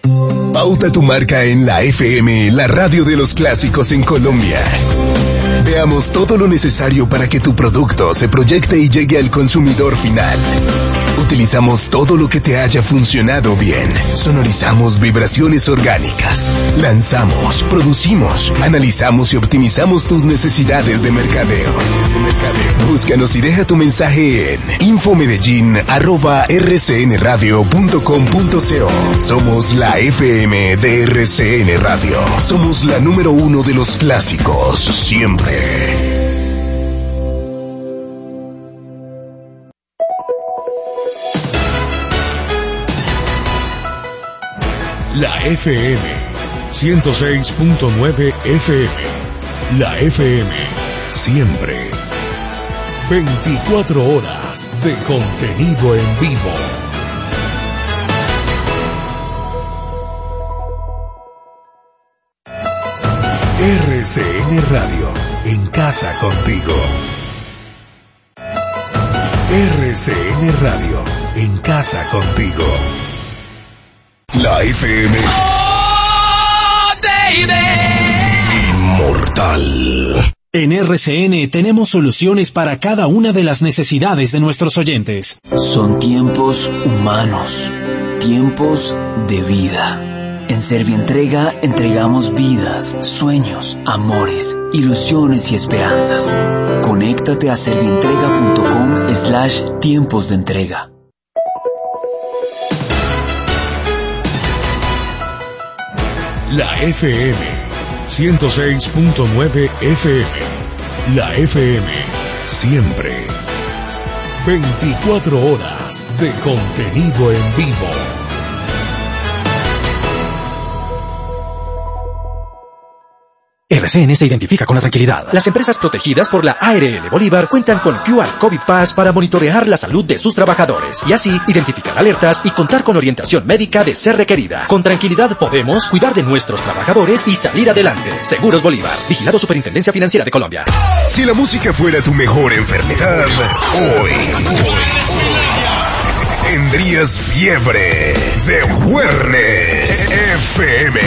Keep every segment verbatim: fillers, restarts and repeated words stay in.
Pauta tu marca en la F M, la radio de los clásicos en Colombia. Veamos todo lo necesario para que tu producto se proyecte y llegue al consumidor final. Utilizamos todo lo que te haya funcionado bien. Sonorizamos vibraciones orgánicas. Lanzamos, producimos, analizamos y optimizamos tus necesidades de mercadeo. Búscanos y deja tu mensaje en infomedellín arroba r c n radio punto com punto co. Somos la F M de R C N Radio. Somos la número uno de los clásicos, siempre. La F M ciento seis punto nueve F M. La F M siempre. veinticuatro horas de contenido en vivo. R C N Radio, en casa contigo. R C N Radio, en casa contigo. La F M. Oh, baby. Inmortal. En R C N tenemos soluciones para cada una de las necesidades de nuestros oyentes. Son tiempos humanos, tiempos de vida. En Servientrega entregamos vidas, sueños, amores, ilusiones y esperanzas. Conéctate a servientrega.com slash tiempos de entrega. La F M ciento seis punto nueve F M. La F M siempre. veinticuatro horas de contenido en vivo. R C N se identifica con la tranquilidad. Las empresas protegidas por la A R L Bolívar cuentan con Q R COVID Pass para monitorear la salud de sus trabajadores y así identificar alertas y contar con orientación médica de ser requerida. Con tranquilidad podemos cuidar de nuestros trabajadores y salir adelante. Seguros Bolívar, vigilado Superintendencia Financiera de Colombia. Si la música fuera tu mejor enfermedad, hoy, hoy tendrías fiebre de Juernes F M.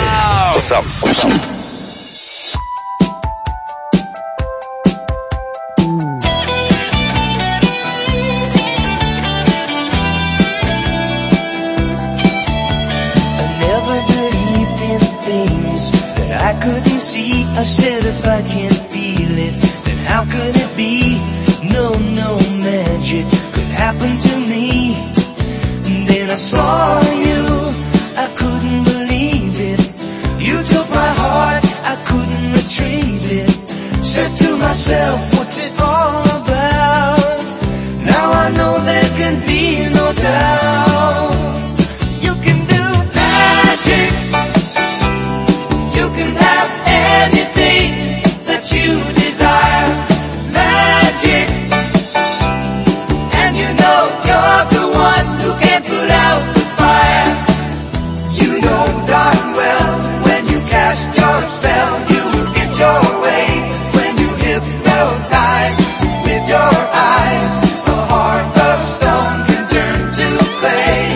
I couldn't see, I said if I can't feel it, then how could it be? No, no magic could happen to me. And then I saw you, I couldn't believe it. You took my heart, I couldn't retrieve it. Said to myself, what's it all about? Now I know there can be no doubt. You can do magic. You can have anything that you desire, magic, and you know you're the one who can put out the fire. You know darn well when you cast your spell, you will get your way when you hypnotize with your eyes. A heart of stone can turn to clay.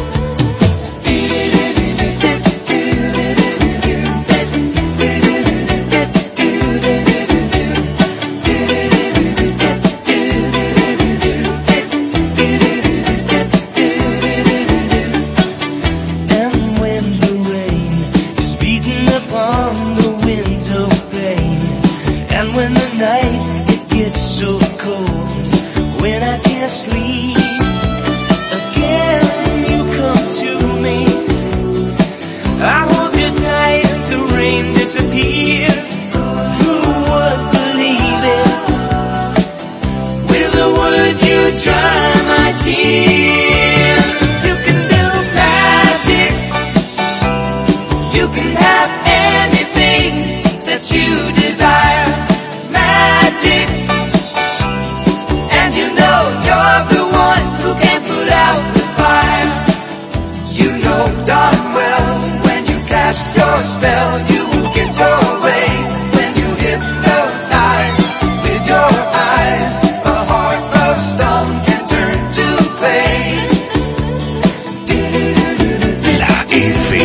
Sleep again, you come to me. I hold you tight, the rain disappears. Who would believe it? With a word you dry my tears. You can do magic. You can have anything that you desire. Magic. And you know you're the one who can put out the fire. You know darn well when you cast your spell, you will get your way when you hypnotize with your eyes. A heart of stone can turn to clay. La F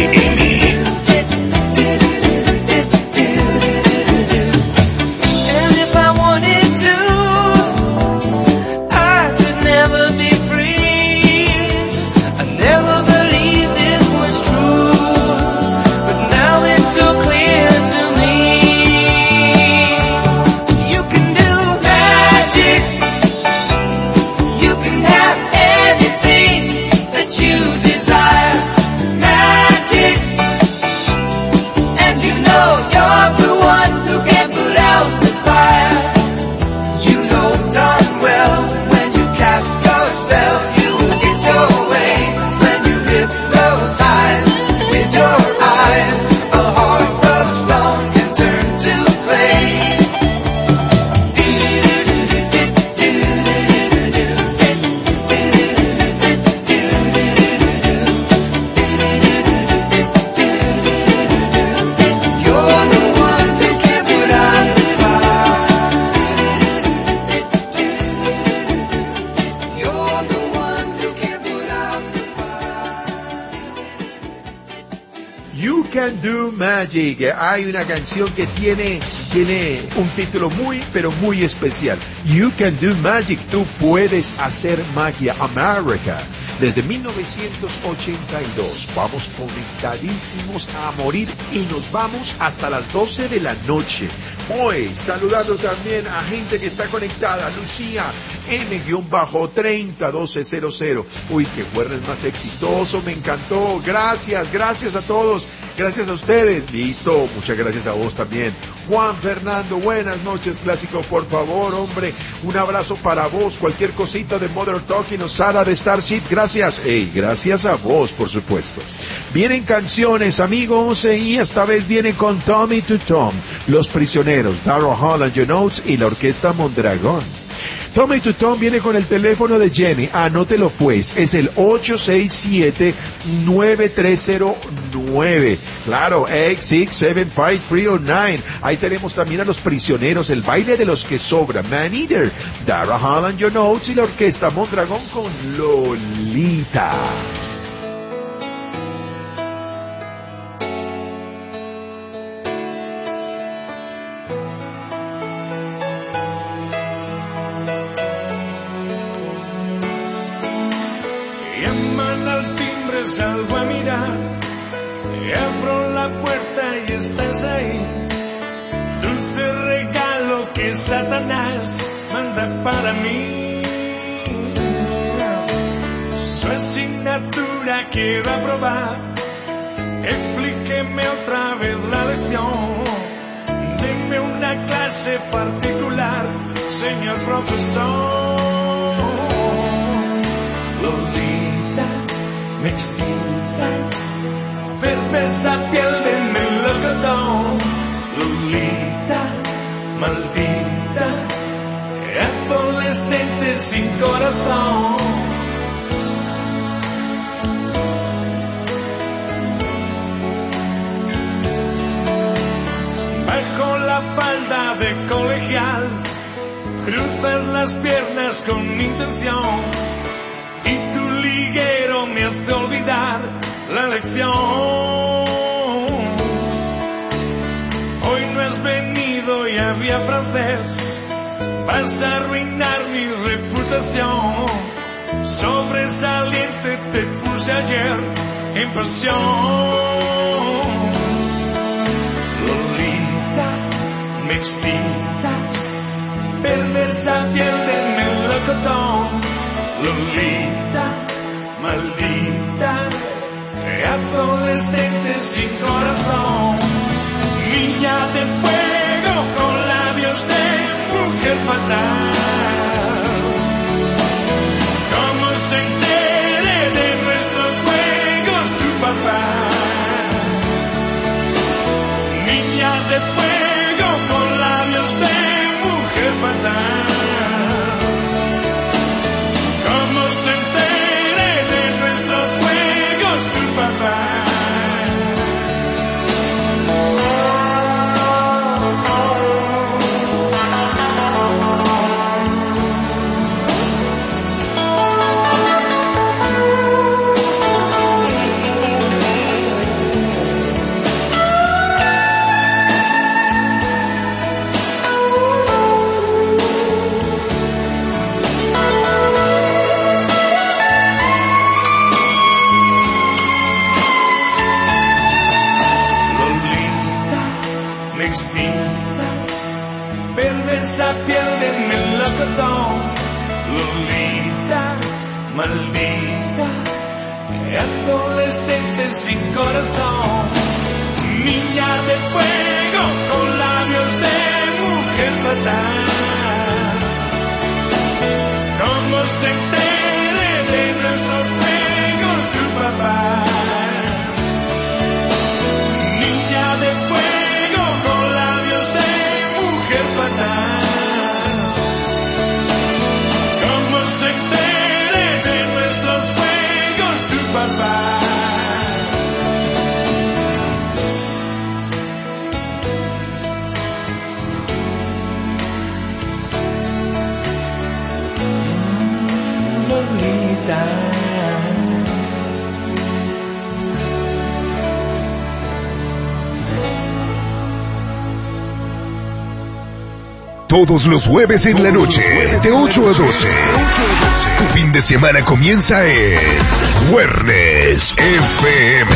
You Can Do Magic. Hay una canción que tiene, tiene un título muy, pero muy especial. You Can Do Magic. Tú puedes hacer magia. America. Desde mil novecientos ochenta y dos. Vamos conectadísimos a morir y nos vamos hasta las doce de la noche. Hoy, saludando también a gente que está conectada. Lucía, M treinta doce cero cero. Uy, qué jueves más exitoso, me encantó. Gracias, gracias a todos. Gracias a ustedes. Listo, muchas gracias a vos también. Juan Fernando, buenas noches, clásico, por favor, hombre. Un abrazo para vos. Cualquier cosita de Mother Talking o Sara de Starship, gracias. Hey, gracias a vos, por supuesto. Vienen canciones, amigos, y esta vez viene con Tommy to Tom, Los Prisioneros, Daryl Hall and Your Notes y la Orquesta Mondragón. Tommy to Tom viene con el teléfono de Jenny. Anótelo pues, es el ocho seis siete, nueve tres cero nueve. Claro, ocho seis siete, cinco tres cero nueve. Ahí tenemos también a Los Prisioneros, el baile de los que sobran, Man Eater, Dara Hall and Your Notes y la Orquesta Mondragón con Lolita. Salgo a mirar, abro la puerta y estás ahí. Dulce regalo que Satanás manda para mí. Su asignatura quiero aprobar. Explíqueme otra vez la lección. Deme una clase particular, señor profesor. Lolita, me excitas, perversa piel de melocotón. Lolita, maldita, adolescente sin corazón. Bajo la falda de colegial, cruzar las piernas con intención. Y tu liguero me hace olvidar la lección. Hoy no has venido y había francés. Vas a arruinar mi reputación. Sobresaliente te puse ayer en pasión. Lolita, me excitas, perversa piel de melocotón. Lolita, maldita, adolescente sin corazón. Niña de fuego con labios de mujer fatal. ¿Cómo se entere de nuestros juegos tu papá? Niña de fuego con labios de mujer fatal. Se entere de nuestros juegos tu papá. Esa piel de melocotón. Lolita, maldita, adolescente sin corazón. Niña de fuego con labios de mujer fatal. ¿Cómo se entere de nuestros juegos tu papá? Niña de fuego con labios de mujer fatal. ¿Cómo se entere de nuestros juegos tu papá? Lolita, Todos los jueves en la noche, de ocho a doce. Tu fin de semana comienza en Juernes F M.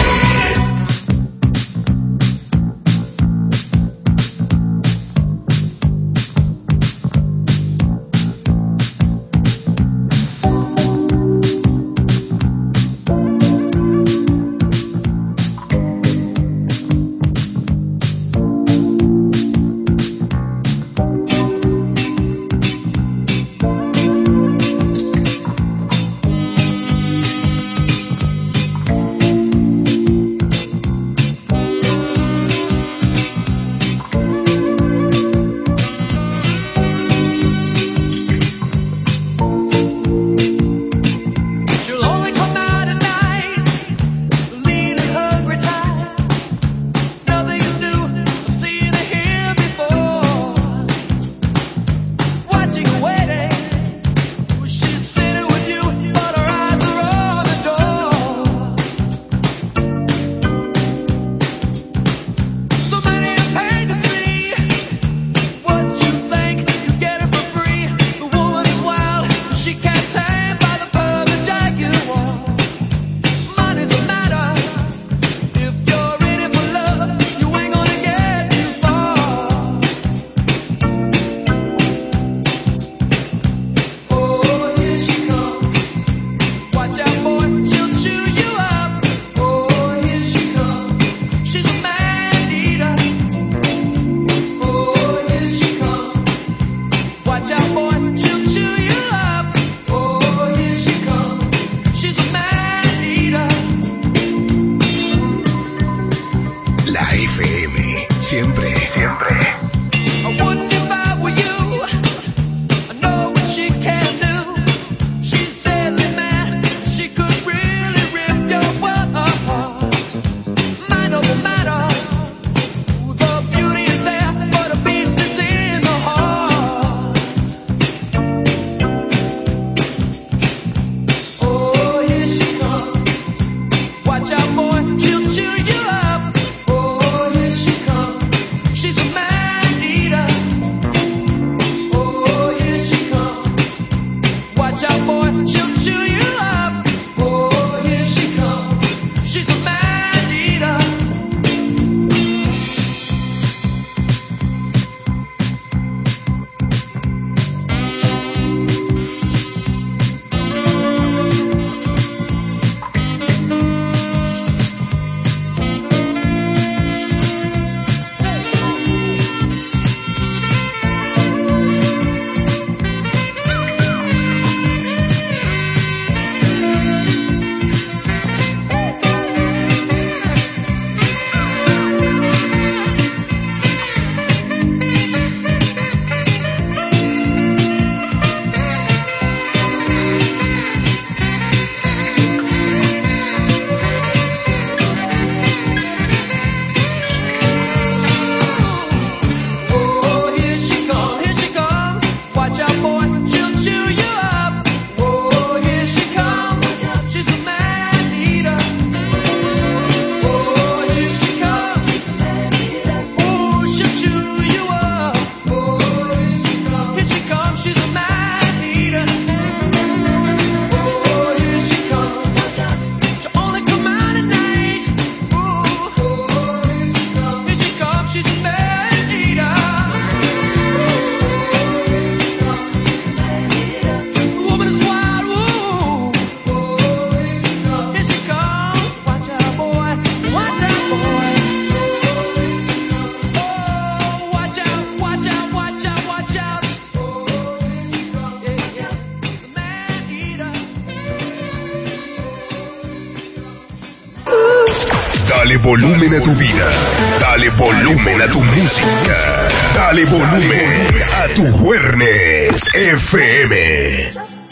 Dale volumen a tu vida. Dale volumen a tu música. Dale volumen a tu Juernes F M.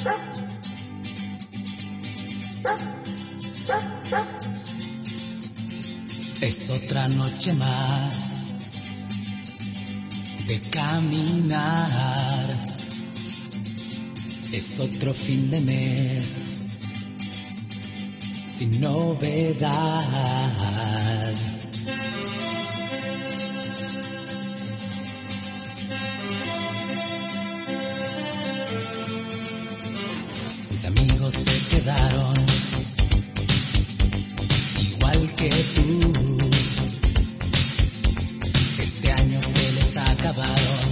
Es otra noche más de caminar. Es otro fin de mes sin novedad. quedaron igual que tú. Este año se les acabaron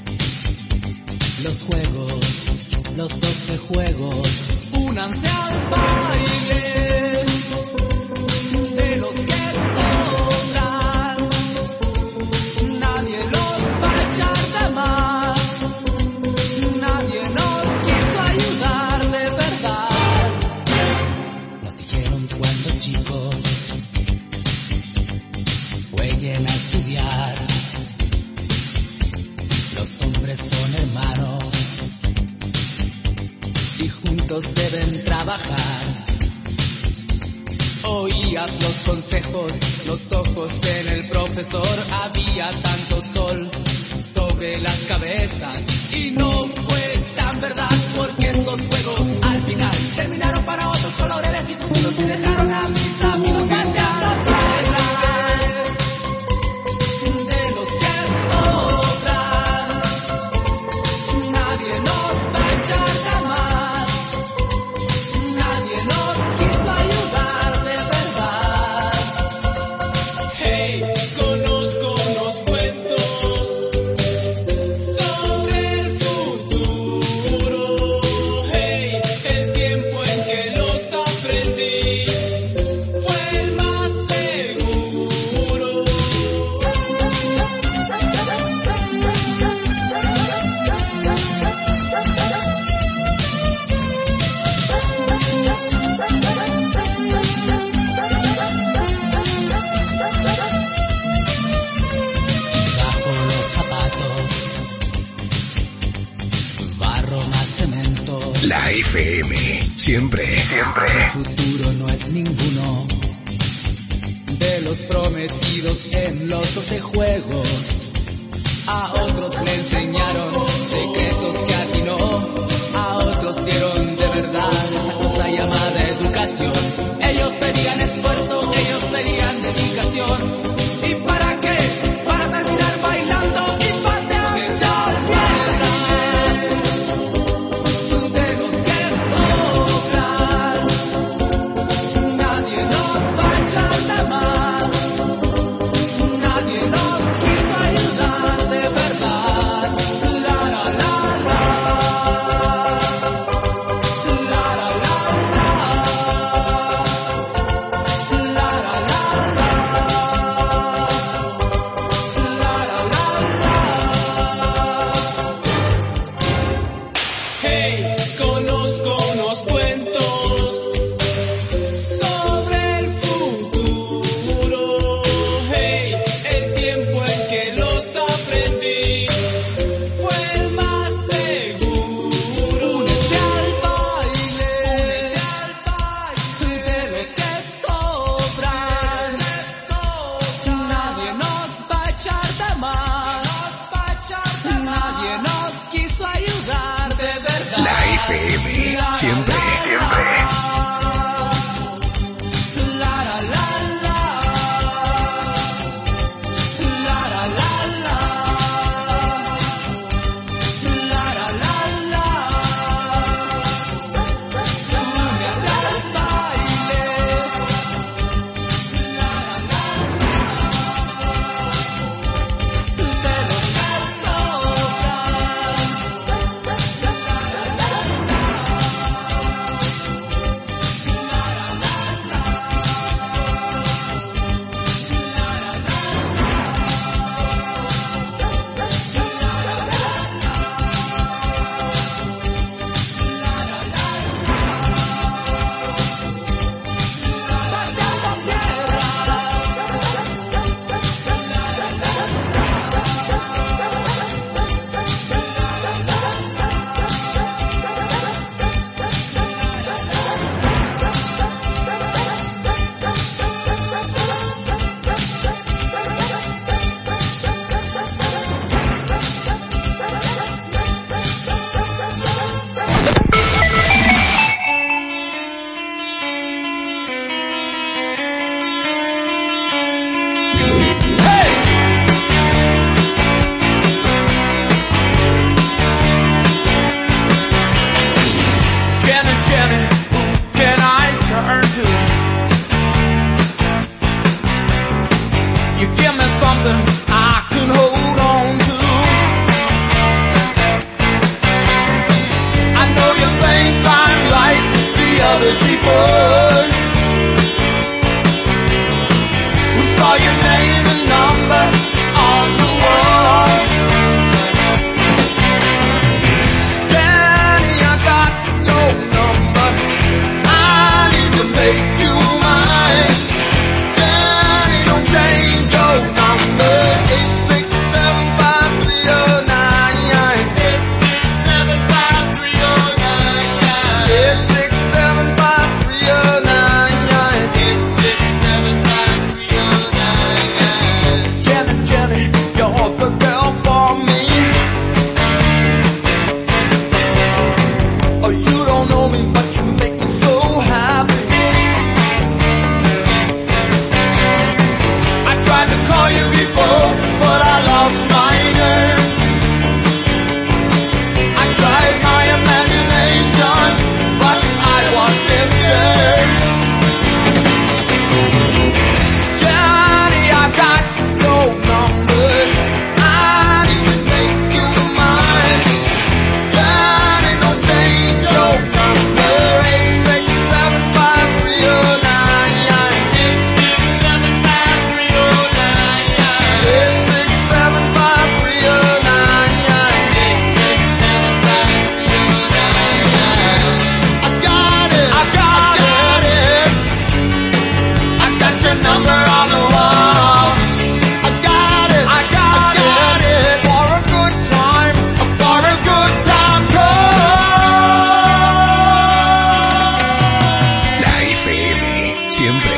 los juegos, los doce juegos. Únanse al baile de los que sobran. Nadie los va a echar de más. Nadie nos quiso ayudar de verdad. Nos dijeron cuando chicos jueguen a estudiar. Los hombres son hermanos y juntos deben trabajar. Oías los consejos, los ojos en el profesor. Había tanto sol sobre las cabezas y no fue tan verdad, porque esos juegos al final terminaron para otros colores y futuros y dejaron a mis amigos marchados fuera. De los que sobran, nadie nos va a echar jamás. Nadie nos quiso ayudar de verdad. Hey, conozco los cuentos sobre el futuro. Hey, el tiempo en que los aprendí fue el más seguro. Bajo los zapatos, barro más cemento. La F M, siempre, El siempre. futuro no es ninguno de los prometidos en los doce juegos. A otros le enseñaron secretos que a ti no. A otros dieron de verdad esa cosa llamada educación. Ellos pedían esfuerzo, ellos pedían dedicación. ¿Y para qué? Para terminar bailando y pateando tierra. De los que sobran, nadie nos va a echar de más. Nadie nos quiso ayudar de verdad. La la la la. La la la la. La la la la. La la la la. Hey, conozco unos cuentos sobre el futuro. Hey, el tiempo en que los aprendí fue el más seguro. Únete al baile, de los que sobran. Nadie nos va a echar de más. Nadie nos quiso ayudar de verdad. La F M, siempre, siempre. La la la la. La la la la. La la la la. Únete al baile. La la la la. De los que sobran. Janet, Janet, ooh, You give me something I can hold on to. I know you think I'm like the other people who saw your name and number on the wall. Danny, I got your number. I need to make you mine. Danny, don't change your number. Eight six seven five three oh nine. Eight six seven five three oh nine. Eight six seven five three oh nine. Eight six seven five three oh nine. Jenny, Jenny, you're the girl for me. Oh, you don't know me, but you make me so happy. I tried to call you before, but I lost my name. I tried my imagination, but I was scared. Johnny, I got your number. I need to make you mine. Johnny, don't change your number. Eight six seven five three oh nine. Eight six seven five three oh nine. Eight six seven five three oh nine. Eight six seven five three oh nine. I got it. I got it. I got your number on the wall. I got it. I got it. For a good time. For a good time call. La F M, siempre.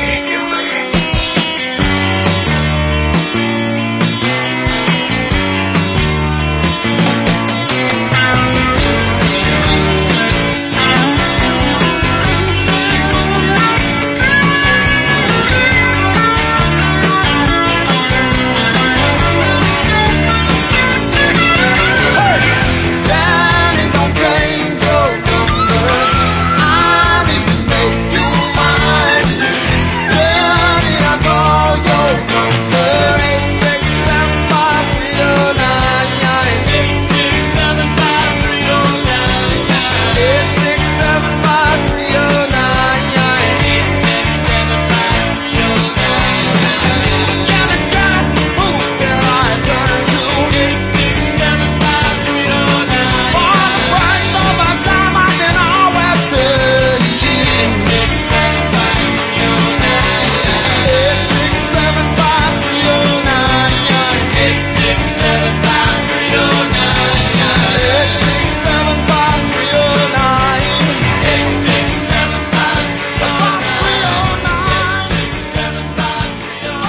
Danny, don't change your number. I need to make you mine. Danny, I call your number. Eight six seven five three oh nine. Eight six seven five three oh nine. Eight six seven five three oh nine. Eight six seven five three oh nine. Janet, Janet, who can I turn to? Eight six seven five three oh nine. For the price of a time, I can always tell you. Eight six seven five three oh nine. Eight six seven five three oh nine. Eight six seven five three oh nine. Eight six seven five three oh nine. Eight six seven five three oh nine. Eight six seven five three oh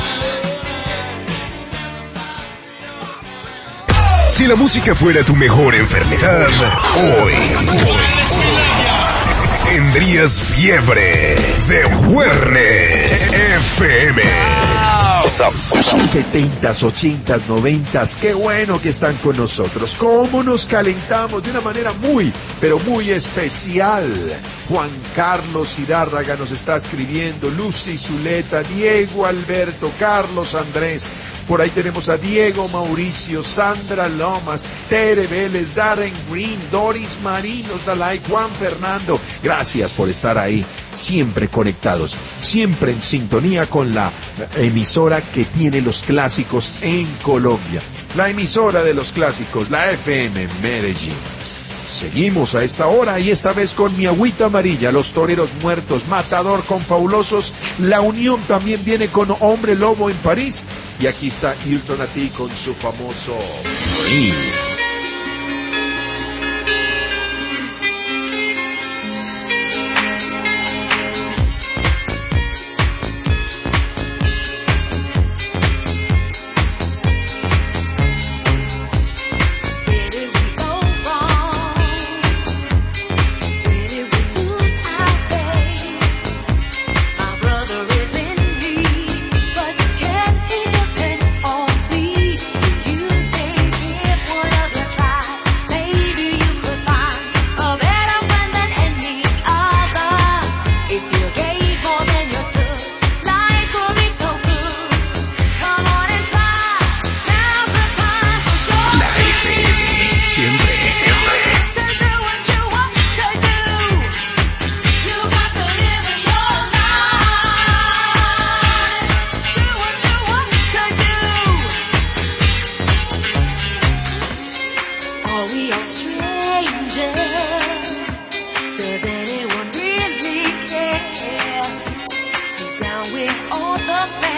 nine. Si la música fuera tu mejor enfermedad, hoy, hoy tendrías fiebre de Juernes F M. setentas, ochentas, noventas, qué bueno que están con nosotros. Cómo nos calentamos de una manera muy, pero muy especial. Juan Carlos Hidárraga nos está escribiendo, Lucy Zuleta, Diego Alberto, Carlos Andrés. Por ahí tenemos a Diego Mauricio, Sandra Lomas, Tere Vélez, Darren Green, Doris Marín, nos da like, Juan Fernando. Gracias por estar ahí, siempre conectados, siempre en sintonía con la emisora que tiene los clásicos en Colombia. La emisora de los clásicos, la F M Medellín. Seguimos a esta hora y esta vez con Mi Agüita Amarilla, Los Toreros Muertos, Matador con Fabulosos, La Unión también viene con Hombre Lobo en París y aquí está Hilton Ati con su famoso Morir. What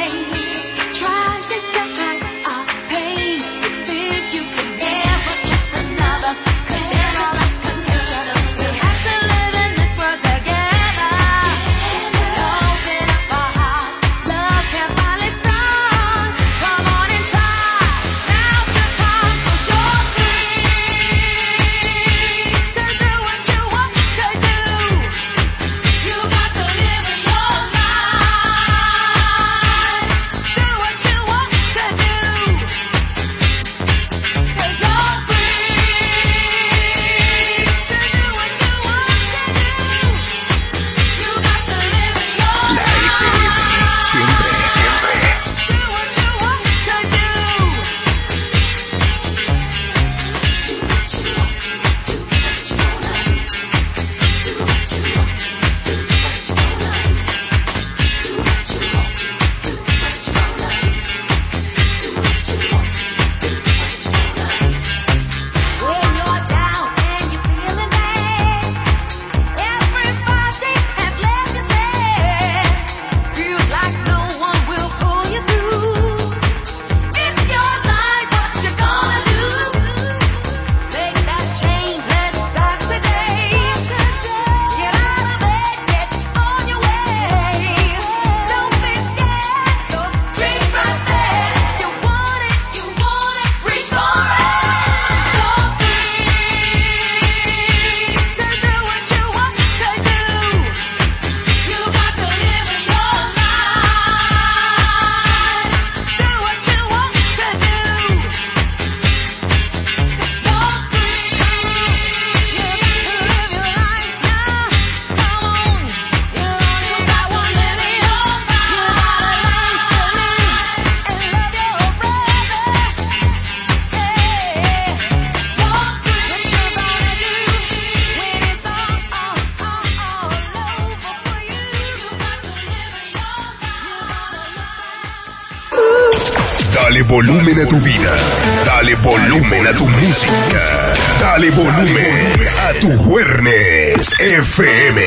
Dale volumen a tu vida. Dale volumen a tu música. Dale volumen a tu Juernes F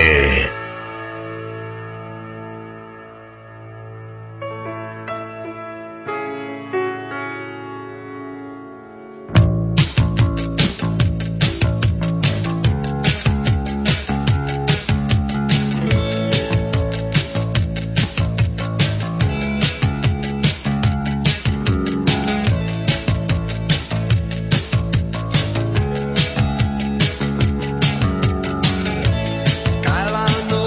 M. Calvando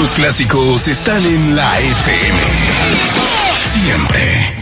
los clásicos están en la F M. Siempre.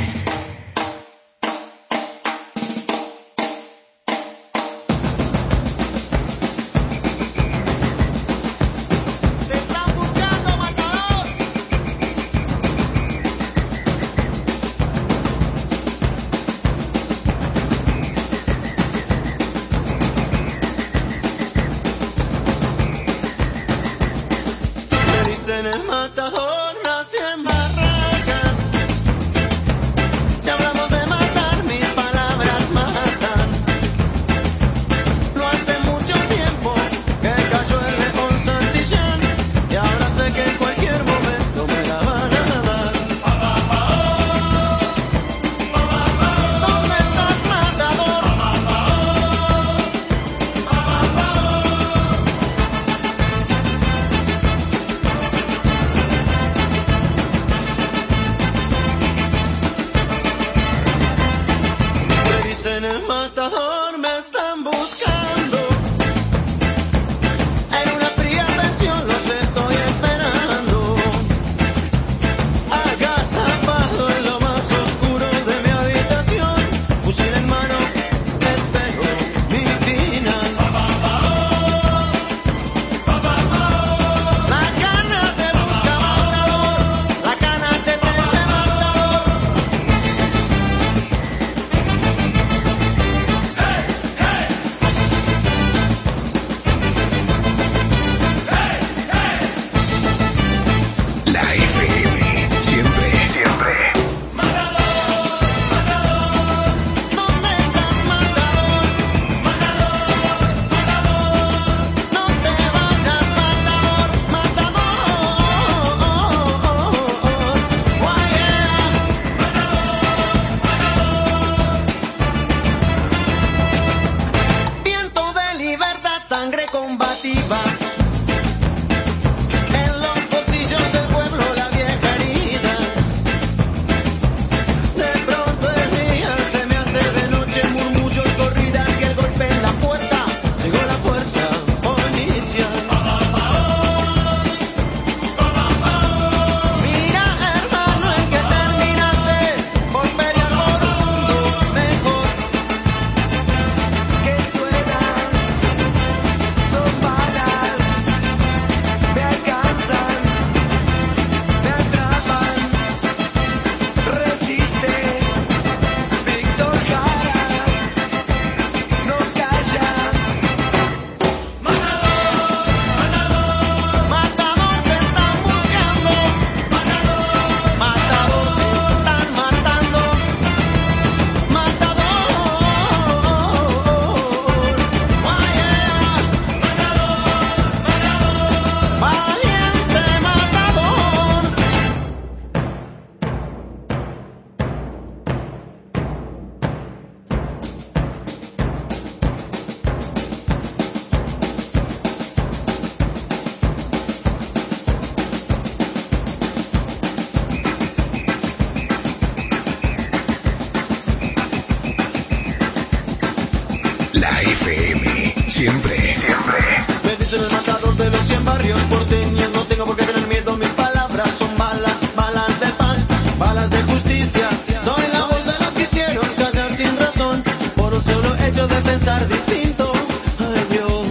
La F M, siempre, siempre. Me dicen el matador de los cien barrios porteños. No tengo por qué tener miedo, mis palabras son balas, balas de paz, balas de justicia. Soy la voz de los que hicieron callar sin razón, por un solo hecho de pensar distinto. Ay Dios,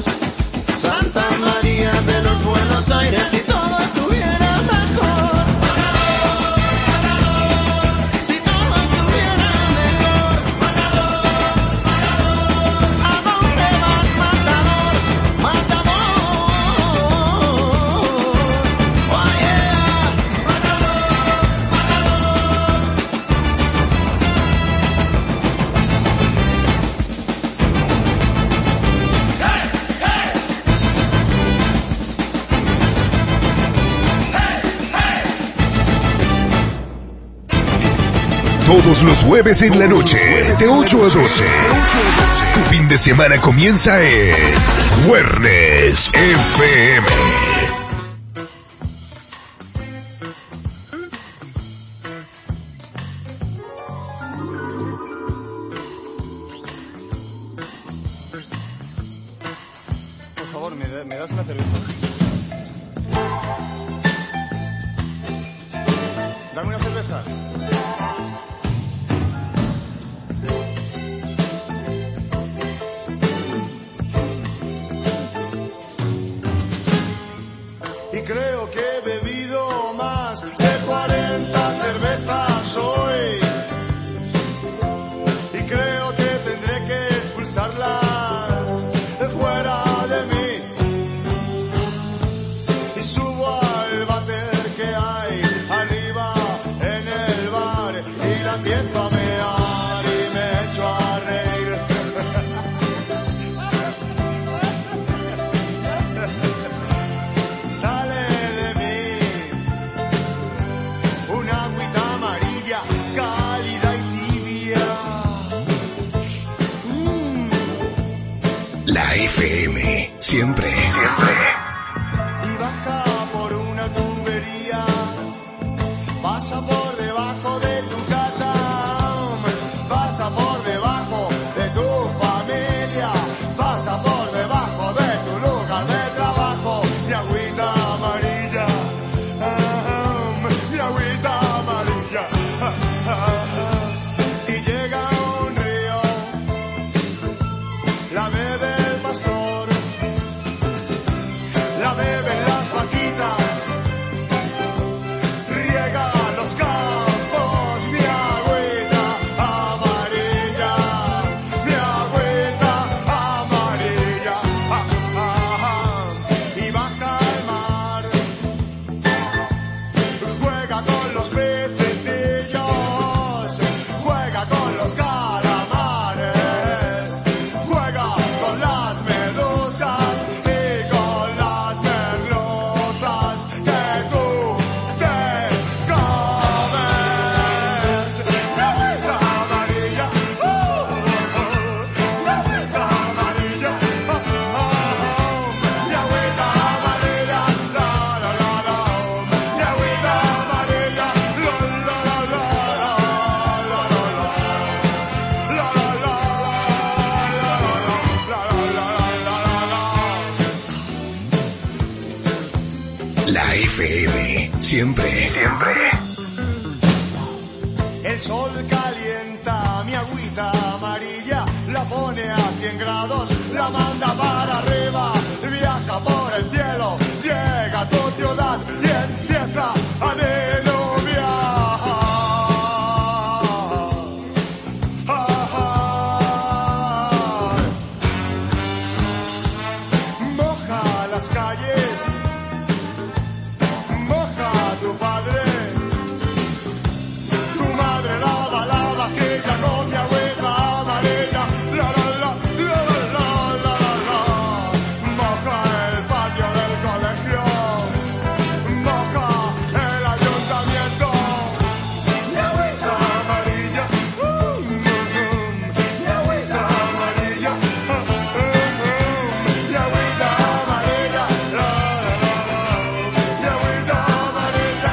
Santa María de los Buenos Aires, si todo estuviera mejor. Todos los jueves en la noche, de ocho a doce. Tu fin de semana comienza en Juernes F M. Por favor, ¿me, da, ¿me das una cerveza? cervezas. Y creo que he bebido más de cuarenta cervezas hoy. Y creo que tendré que expulsarlas fuera de mí. Y subo al váter que hay arriba en el bar y la empiezo a mear y me echo a reír. Sale de mí una agüita amarilla cálida y tibia. Mm. La F M, siempre, siempre. Y baja por una tubería, pasa por debajo de tu casa, pasa por debajo de tu familia, pasa por debajo de tu lugar de trabajo. Mi agüita amarilla, ah, mi agüita amarilla. Ah, ah, ah. Y llega un río, la bebe el pastor, la beben las vaquitas, riega los campos. Mi agüita amarilla, mi agüita amarilla. Ah, ah, ah. Y baja al mar, juega con los pececillos, juega con los calamares, juega con las medusas y con las merluzas que tú te comes. Mi agüita amarilla, uh, mi agüita amarilla, uh, uh, mi agüita amarilla, la la la la, mi agüita amarilla, la la la la, la la la, la la la, La F M, siempre, siempre. El sol calienta mi agüita amarilla, la pone a cien grados, la manda para arriba, viaja por el cielo, llega a tu ciudad y empieza a diluviar. Moja las calles, moja a tu padre, tu madre lava la vajilla con mi agüita amarilla. La la la, la la la, la la la. Moja el patio del colegio, moja el ayuntamiento. Mi agüita amarilla, uh, mm, mm. Mi agüita amarilla, uh, mm, mm. Mi agüita amarilla, la la la la. Mi agüita amarilla,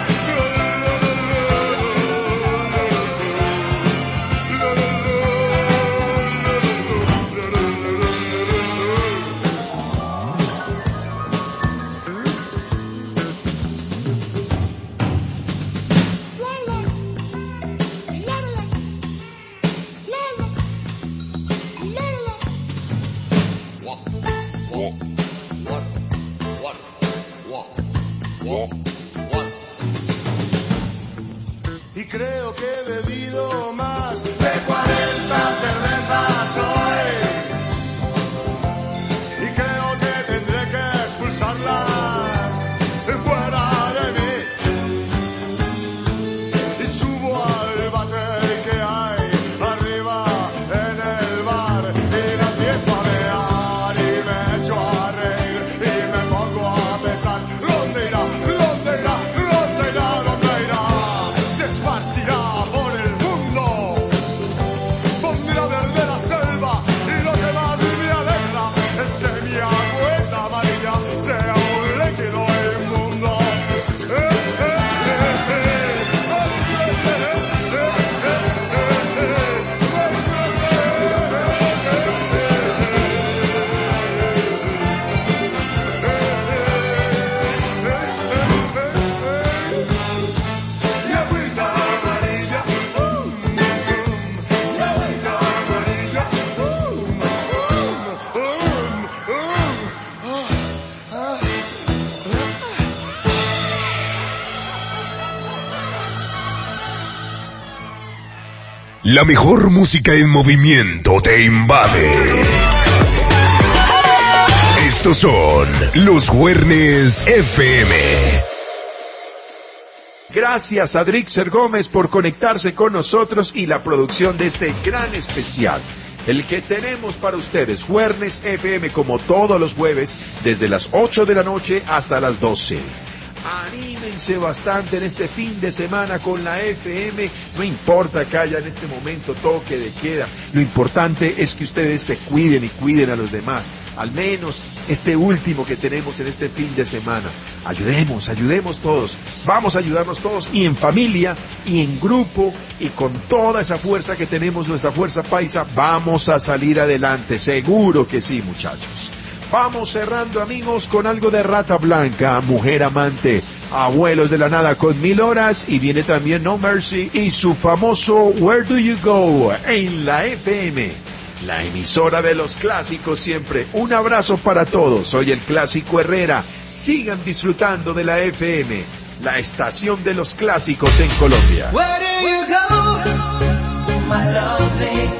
y creo que he bebido más de cuarenta cervezas hoy. Y creo que tendré que expulsarlas fuera de mí. Y subo al váter que hay arriba en el bar y la empiezo a mear y me echo a reír y me pongo a pensar, ¿dónde irá? ¿Dónde irá? ¿Dónde irá? ¿Dónde irá? Se esparcirá por el mundo, pondrá verde la selva La mejor música en movimiento te invade. Estos son los Juernes F M. Gracias a Drixer Gómez por conectarse con nosotros y la producción de este gran especial. El que tenemos para ustedes, Juernes F M, como todos los jueves, desde las ocho de la noche hasta las doce. Anímense bastante en este fin de semana con la F M, no importa que haya en este momento toque de queda, lo importante es que ustedes se cuiden y cuiden a los demás, al menos este último que tenemos en este fin de semana. Ayudemos, ayudemos todos, vamos a ayudarnos todos y en familia y en grupo y con toda esa fuerza que tenemos, nuestra fuerza paisa, vamos a salir adelante, seguro que sí, muchachos. Vamos cerrando, amigos, con algo de Rata Blanca, Mujer Amante, Abuelos de la Nada con Mil Horas, y viene también No Mercy y su famoso Where Do You Go en la F M, la emisora de los clásicos siempre. Un abrazo para todos, soy el Clásico Herrera, sigan disfrutando de la F M, la estación de los clásicos en Colombia. Where do you go, my lovely?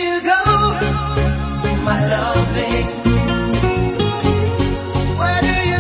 My lovely, where do you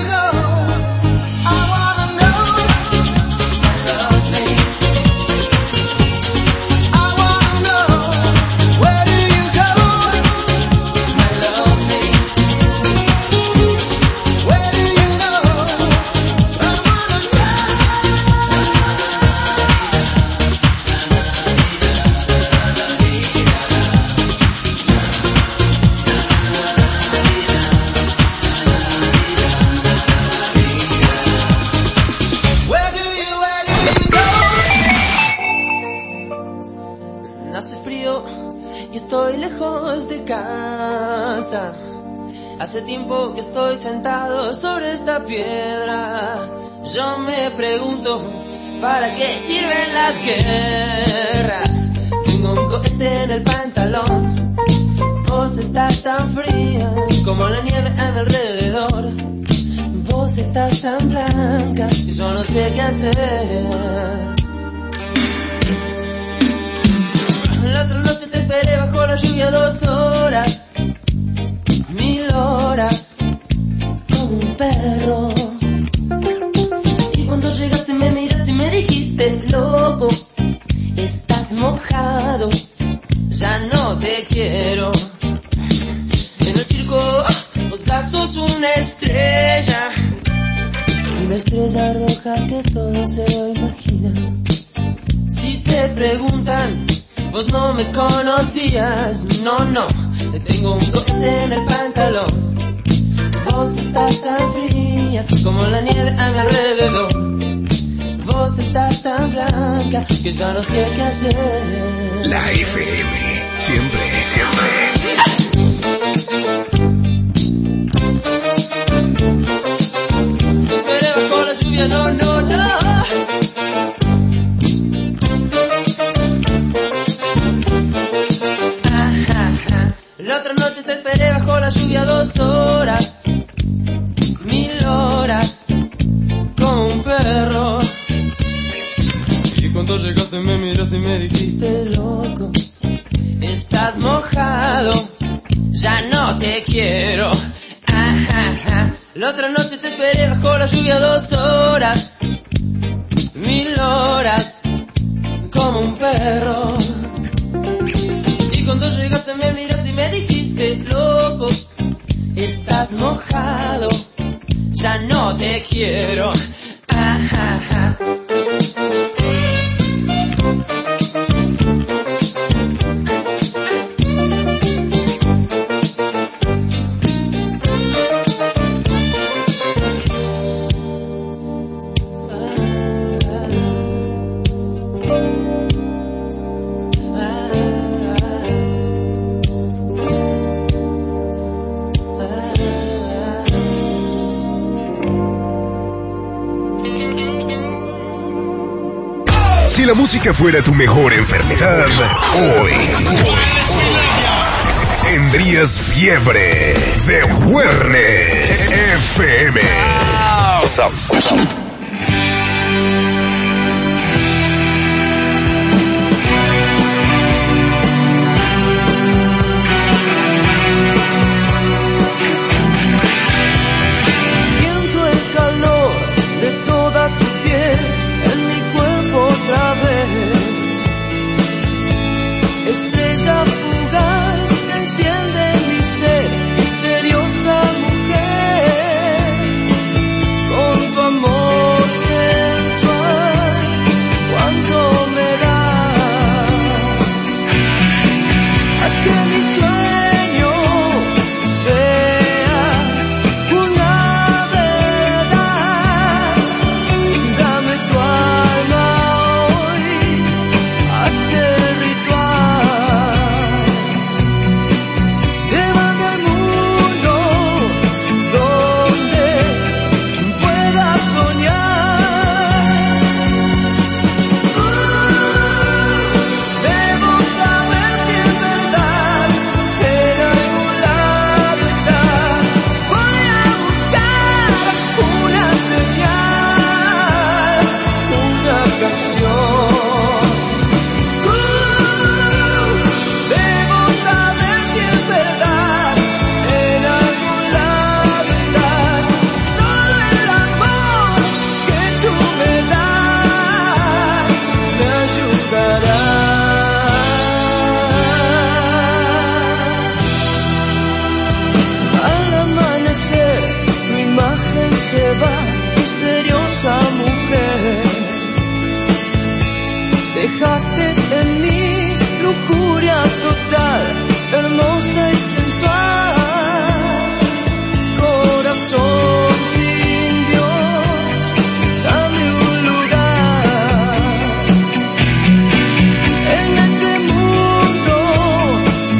y estoy lejos de casa. Hace tiempo que estoy sentado sobre esta piedra. Yo me pregunto, ¿para qué sirven las guerras? Tengo un cohete en el pantalón. Vos estás tan fría como la nieve a mi alrededor. Vos estás tan blanca y yo no sé qué hacer. La otra noche te esperé bajo la lluvia dos horas, mil horas, como un perro. Y cuando llegaste me miraste y me dijiste, loco, estás mojado, ya no te quiero. En el circo vos ya sos una estrella, una estrella roja que todo se lo imagina. Si te preguntan, vos no me conocías, no, no, tengo un cohete en el pantalón. Vos estás tan fría como la nieve a mi alrededor. Vos estás tan blanca que ya no sé qué hacer. La F M, siempre, siempre. Te esperé bajo la lluvia, no, no, no. La otra noche te esperé bajo la lluvia dos horas, mil horas, como un perro. Y cuando llegaste me miraste y me dijiste, loco, estás mojado, ya no te quiero. Ajá. La otra noche te esperé bajo la lluvia dos horas, mil horas, como un perro. Y cuando llegaste me miraste y me dijiste, loco, estás mojado, ya no te quiero. Ajá. Si la música fuera tu mejor enfermedad, hoy tendrías fiebre de Juernes F M. What's up? What's up? Siento el calor de toda tu piel en mi cuerpo otra vez. Estrella fugaz que enciende mi ser, misteriosa mujer, con tu amor sensual, cuando me das, haz que mi sueño sea una verdad. Dame tu alma hoy, haz el ritual. Llévame al mundo donde puedas soñar. Uh, debo saber si es verdad, en algún lado estás. Voy a buscar una señal, una canción. Uh, debo saber si es verdad, en algún lado estás. Solo el amor que tú me das me ayudará. Al amanecer tu imagen se va, misteriosa mujer. Dejaste en mí lujuria total, hermosa y sensual. Corazón sin Dios, dame un lugar en ese mundo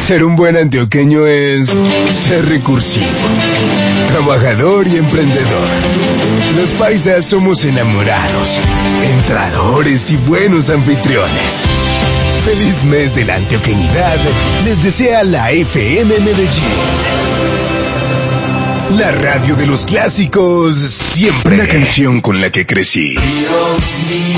Ser un buen antioqueño es ser recursivo, trabajador y emprendedor. Los paisas somos enamorados, entradores y buenos anfitriones. Feliz mes de la antioqueñidad les desea la F M Medellín. La radio de los clásicos siempre. Una canción con la que crecí.